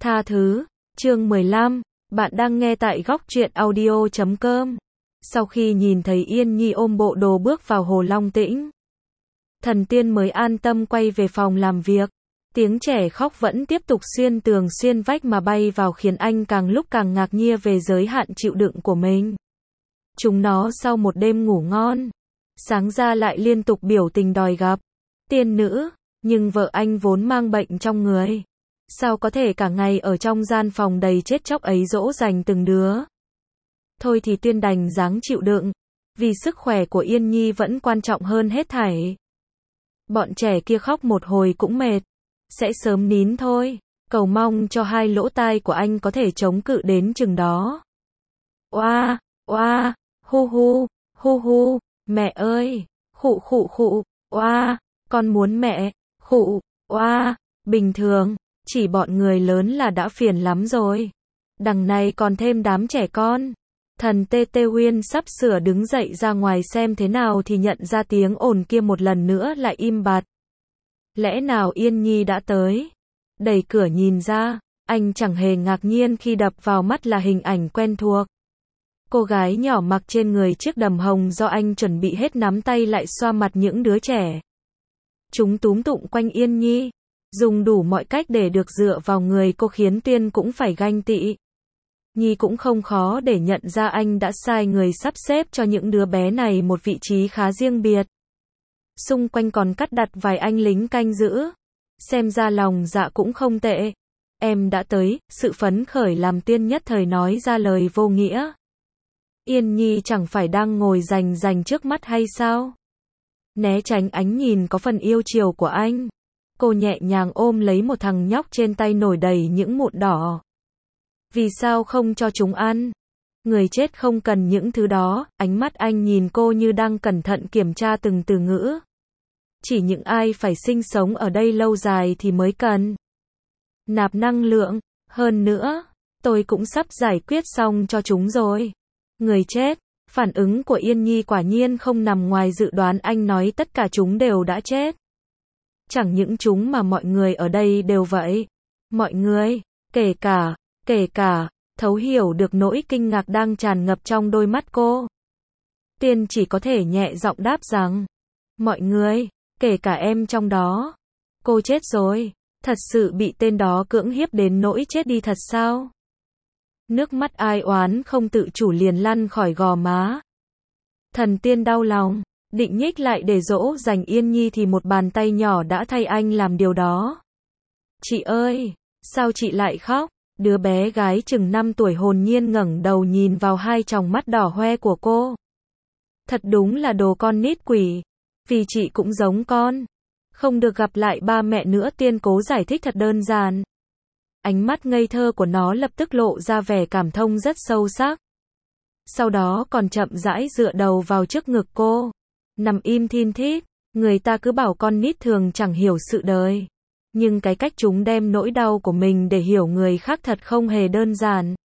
Tha thứ, chương 15, bạn đang nghe tại góc truyện audio.com. Sau khi nhìn thấy Yên Nhi ôm bộ đồ bước vào Hồ Long Tĩnh, Thần Tiên mới an tâm quay về phòng làm việc. Tiếng trẻ khóc vẫn tiếp tục xuyên tường xuyên vách mà bay vào khiến anh càng lúc càng ngạc nhiên về giới hạn chịu đựng của mình. Chúng nó sau một đêm ngủ ngon, sáng ra lại liên tục biểu tình đòi gặp tiên nữ, nhưng vợ anh vốn mang bệnh trong người. Sao có thể cả ngày ở trong gian phòng đầy chết chóc ấy dỗ dành từng đứa. Thôi thì Tiên đành dáng chịu đựng, vì sức khỏe của Yên Nhi vẫn quan trọng hơn hết thảy. Bọn trẻ kia khóc một hồi cũng mệt, sẽ sớm nín thôi, cầu mong cho hai lỗ tai của anh có thể chống cự đến chừng đó. Oa, oa, hu hu, mẹ ơi, khụ, oa, con muốn mẹ, khụ, oa, bình thường, chỉ bọn người lớn là đã phiền lắm rồi. Đằng này còn thêm đám trẻ con. Thần Tê Tê Huyên sắp sửa đứng dậy ra ngoài xem thế nào thì nhận ra tiếng ồn kia một lần nữa lại im bặt. Lẽ nào Yên Nhi đã tới? Đẩy cửa nhìn ra, anh chẳng hề ngạc nhiên khi đập vào mắt là hình ảnh quen thuộc. Cô gái nhỏ mặc trên người chiếc đầm hồng do anh chuẩn bị hết nắm tay lại xoa mặt những đứa trẻ. Chúng túm tụng quanh Yên Nhi, dùng đủ mọi cách để được dựa vào người cô khiến Tuyên cũng phải ganh tị. Nhi cũng không khó để nhận ra anh đã sai người sắp xếp cho những đứa bé này một vị trí khá riêng biệt. Xung quanh còn cắt đặt vài anh lính canh giữ. Xem ra lòng dạ cũng không tệ. Em đã tới, sự phấn khởi làm Tiên nhất thời nói ra lời vô nghĩa. Yên Nhi chẳng phải đang ngồi rành trước mắt hay sao? Né tránh ánh nhìn có phần yêu chiều của anh. Cô nhẹ nhàng ôm lấy một thằng nhóc trên tay nổi đầy những mụn đỏ. Vì sao không cho chúng ăn? Người chết không cần những thứ đó, ánh mắt anh nhìn cô như đang cẩn thận kiểm tra từng từ ngữ. Chỉ những ai phải sinh sống ở đây lâu dài thì mới cần nạp năng lượng, hơn nữa, tôi cũng sắp giải quyết xong cho chúng rồi. Người chết, phản ứng của Yên Nhi quả nhiên không nằm ngoài dự đoán anh nói tất cả chúng đều đã chết. Chẳng những chúng mà mọi người ở đây đều vậy. Mọi người, kể cả, thấu hiểu được nỗi kinh ngạc đang tràn ngập trong đôi mắt cô. Tiên chỉ có thể nhẹ giọng đáp rằng, mọi người, kể cả em trong đó. Cô chết rồi, thật sự bị tên đó cưỡng hiếp đến nỗi chết đi thật sao? Nước mắt ai oán không tự chủ liền lăn khỏi gò má. Thần Tiên đau lòng, định nhích lại để dỗ dành Yên Nhi thì một bàn tay nhỏ đã thay anh làm điều đó. Chị ơi, sao chị lại khóc? Đứa bé gái chừng 5 tuổi hồn nhiên ngẩng đầu nhìn vào hai tròng mắt đỏ hoe của cô. Thật đúng là đồ con nít quỷ. Vì chị cũng giống con. Không được gặp lại ba mẹ nữa, Tiên cố giải thích thật đơn giản. Ánh mắt ngây thơ của nó lập tức lộ ra vẻ cảm thông rất sâu sắc. Sau đó còn chậm rãi dựa đầu vào trước ngực cô. Nằm im thin thít. Người ta cứ bảo con nít thường chẳng hiểu sự đời. Nhưng cái cách chúng đem nỗi đau của mình để hiểu người khác thật không hề đơn giản.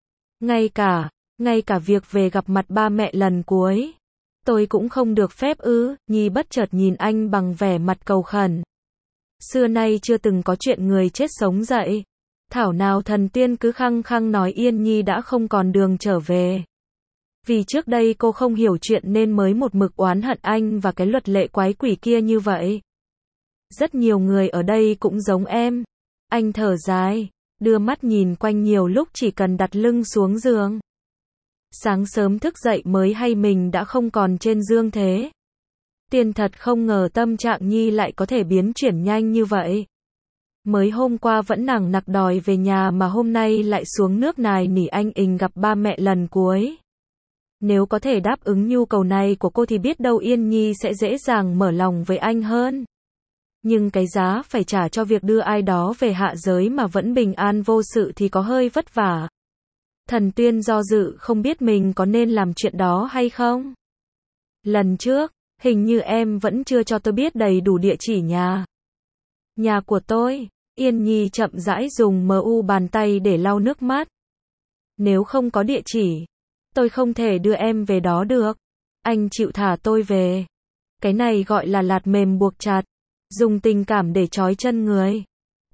Ngay cả việc về gặp mặt ba mẹ lần cuối. Tôi cũng không được phép ư? Nhi bất chợt nhìn anh bằng vẻ mặt cầu khẩn. Xưa nay chưa từng có chuyện người chết sống dậy. Thảo nào Thần Tiên cứ khăng khăng nói Yên Nhi đã không còn đường trở về. Vì trước đây cô không hiểu chuyện nên mới một mực oán hận anh và cái luật lệ quái quỷ kia như vậy. Rất nhiều người ở đây cũng giống em. Anh thở dài, đưa mắt nhìn quanh nhiều lúc chỉ cần đặt lưng xuống giường. Sáng sớm thức dậy mới hay mình đã không còn trên dương thế. Tiên thật không ngờ tâm trạng Nhi lại có thể biến chuyển nhanh như vậy. Mới hôm qua vẫn nằng nặc đòi về nhà mà hôm nay lại xuống nước nài nỉ anh ình gặp ba mẹ lần cuối. Nếu có thể đáp ứng nhu cầu này của cô thì biết đâu Yên Nhi sẽ dễ dàng mở lòng với anh hơn. Nhưng cái giá phải trả cho việc đưa ai đó về hạ giới mà vẫn bình an vô sự thì có hơi vất vả. Thần Tiên do dự không biết mình có nên làm chuyện đó hay không. Lần trước, hình như em vẫn chưa cho tôi biết đầy đủ địa chỉ nhà. Nhà của tôi. Yên Nhi chậm rãi dùng bàn tay để lau nước mắt. Nếu không có địa chỉ, tôi không thể đưa em về đó được. Anh chịu thả tôi về. Cái này gọi là lạt mềm buộc chặt. Dùng tình cảm để trói chân người.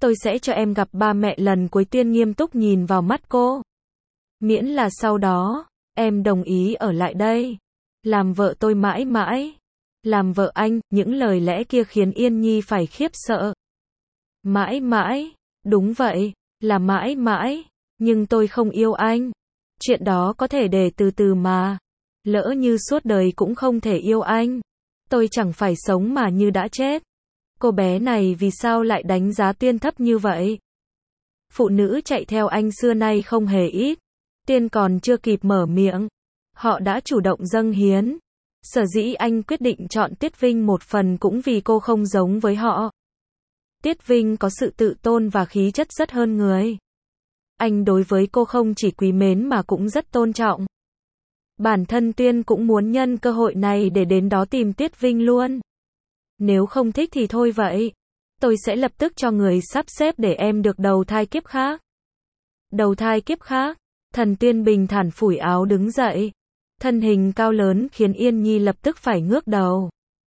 Tôi sẽ cho em gặp ba mẹ lần cuối tiên, nghiêm túc nhìn vào mắt cô. Miễn là sau đó, em đồng ý ở lại đây. Làm vợ tôi mãi mãi. Làm vợ anh, những lời lẽ kia khiến Yên Nhi phải khiếp sợ. Mãi mãi, đúng vậy, là mãi mãi, nhưng tôi không yêu anh. Chuyện đó có thể để từ từ mà. Lỡ như suốt đời cũng không thể yêu anh. Tôi chẳng phải sống mà như đã chết. Cô bé này vì sao lại đánh giá Tiên thấp như vậy? Phụ nữ chạy theo anh xưa nay không hề ít. Tiên còn chưa kịp mở miệng, họ đã chủ động dâng hiến. Sở dĩ anh quyết định chọn Tiết Vinh một phần cũng vì cô không giống với họ. Tiết Vinh có sự tự tôn và khí chất rất hơn người. Anh đối với cô không chỉ quý mến mà cũng rất tôn trọng. Bản thân Tiên cũng muốn nhân cơ hội này để đến đó tìm Tiết Vinh luôn. Nếu không thích thì thôi vậy. Tôi sẽ lập tức cho người sắp xếp để em được đầu thai kiếp khác. Đầu thai kiếp khác. Thần Tiên bình thản phủi áo đứng dậy. Thân hình cao lớn khiến Yên Nhi lập tức phải ngước đầu.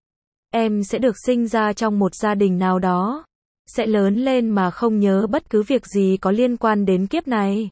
Em sẽ được sinh ra trong một gia đình nào đó. Sẽ lớn lên mà không nhớ bất cứ việc gì có liên quan đến kiếp này.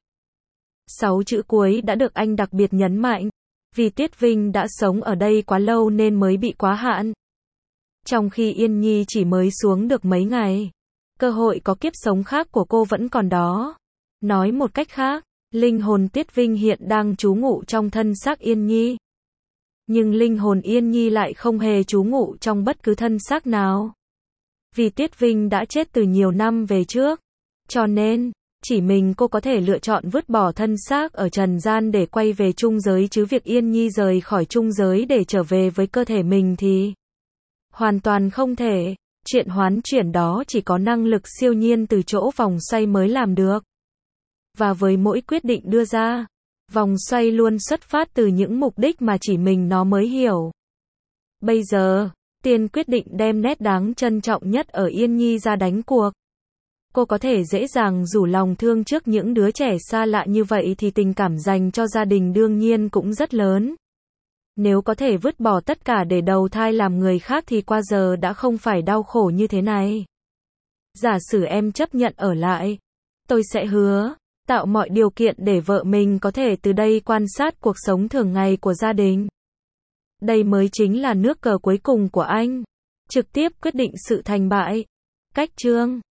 6 chữ cuối đã được anh đặc biệt nhấn mạnh. Vì Tiết Vinh đã sống ở đây quá lâu nên mới bị quá hạn. Trong khi Yên Nhi chỉ mới xuống được mấy ngày. Cơ hội có kiếp sống khác của cô vẫn còn đó. Nói một cách khác, linh hồn Tiết Vinh hiện đang trú ngụ trong thân xác Yên Nhi. Nhưng linh hồn Yên Nhi lại không hề trú ngụ trong bất cứ thân xác nào. Vì Tiết Vinh đã chết từ nhiều năm về trước. Cho nên, chỉ mình cô có thể lựa chọn vứt bỏ thân xác ở trần gian để quay về trung giới, chứ việc Yên Nhi rời khỏi trung giới để trở về với cơ thể mình thì hoàn toàn không thể. Chuyện hoán chuyển đó chỉ có năng lực siêu nhiên từ chỗ vòng xoay mới làm được. Và với mỗi quyết định đưa ra, vòng xoay luôn xuất phát từ những mục đích mà chỉ mình nó mới hiểu. Bây giờ, Tiên quyết định đem nét đáng trân trọng nhất ở Yên Nhi ra đánh cuộc. Cô có thể dễ dàng rủ lòng thương trước những đứa trẻ xa lạ như vậy thì tình cảm dành cho gia đình đương nhiên cũng rất lớn. Nếu có thể vứt bỏ tất cả để đầu thai làm người khác thì qua giờ đã không phải đau khổ như thế này. Giả sử em chấp nhận ở lại, tôi sẽ hứa tạo mọi điều kiện để vợ mình có thể từ đây quan sát cuộc sống thường ngày của gia đình. Đây mới chính là nước cờ cuối cùng của anh. Trực tiếp quyết định sự thành bại. Cách chương